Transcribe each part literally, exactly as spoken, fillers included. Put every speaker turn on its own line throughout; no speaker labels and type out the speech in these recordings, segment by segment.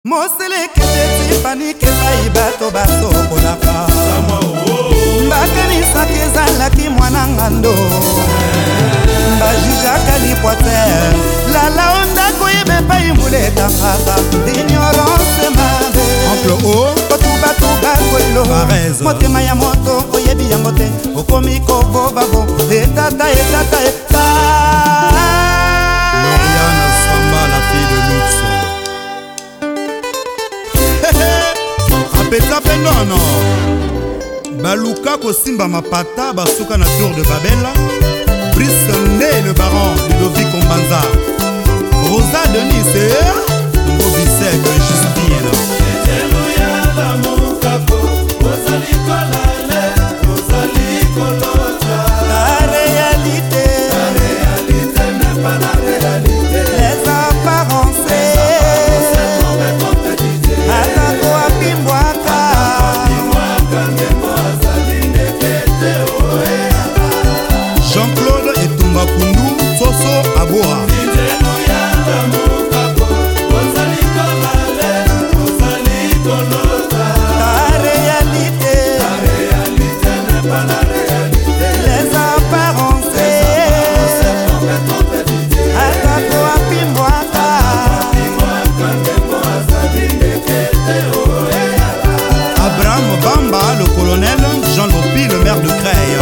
Mosele kete panike baibato baso kolaka Mbakani sakezalaki mwana ngando Mbajijaka lipoiter Lala onda koyebe pa imuleta kaka Ignorance mabe Oncle O Kotuba tuba koilo Motema ya moto oyebi yango te Okomi koko babo Etata etata etata
Lauriane Samba, la fille de luxe. Apeta pendono Baluka Kosimba Mapata Basuka na tour de Babel Brice Nde le baron Ludovic Ombanza Rosa Denis et Ngobisek Justine
La réalité La réalité n'est pas la réalité Les apparences Atako apimwaka
Jean-Claude Etumba Kundu Soso Aboa
La réalité La réalité n'est pas la réalité Les apparences Atako apimwaka
Abraham Bamba, le colonel Jean Lopi, le maire de Creil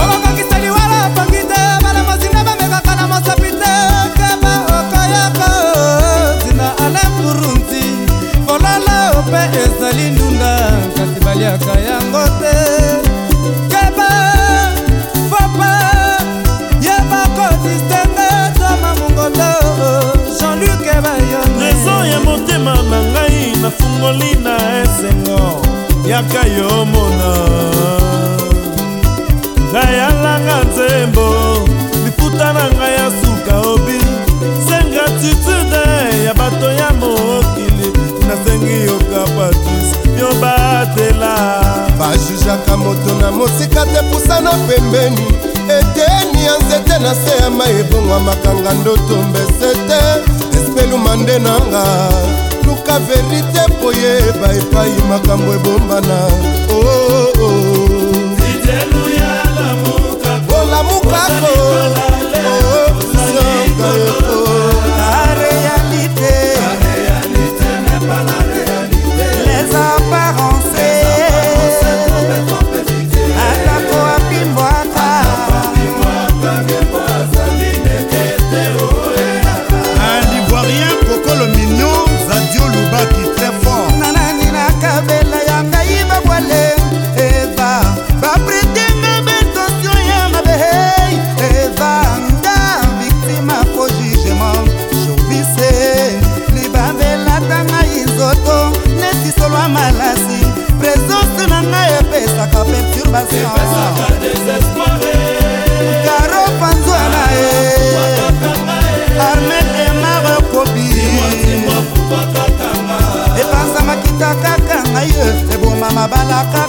ezali ndunda kasi baliaka yango te keba papa yeba kodistenge toma mongondo Jean-Luc Ebayone
raison ya motema na ngai nafungoli na esengo yaka yo mona ngai alanga nzembo liputa na ngai ya suka obi se gratitude ya bato ya mokili nasengi yoka Patrice yo batela
bajujaka moto na mosika te pusana pembeni eteni ya nzete na se ya mai ebongwamaka ndoto mbese te espeluma nde nanga luka verite po yeba epai makambo ebombana olamukako
La réalité La réalité n'est pas la réalité Les apparences Atako apimwaka
Un Ivoirien Coco le mignon Zadio Loubaki très fort
Nanani na kabela ya ngai babwale Eva bapretenga betosio ya mabehei Eva nda victime fo jugement Jovise libambela tanga izoto Neti solwa malasi Présence na ngai epesaka perturbation Karo panzwana e Armel Emare Kobi Epanza makita kaka ngai eboma mabalaka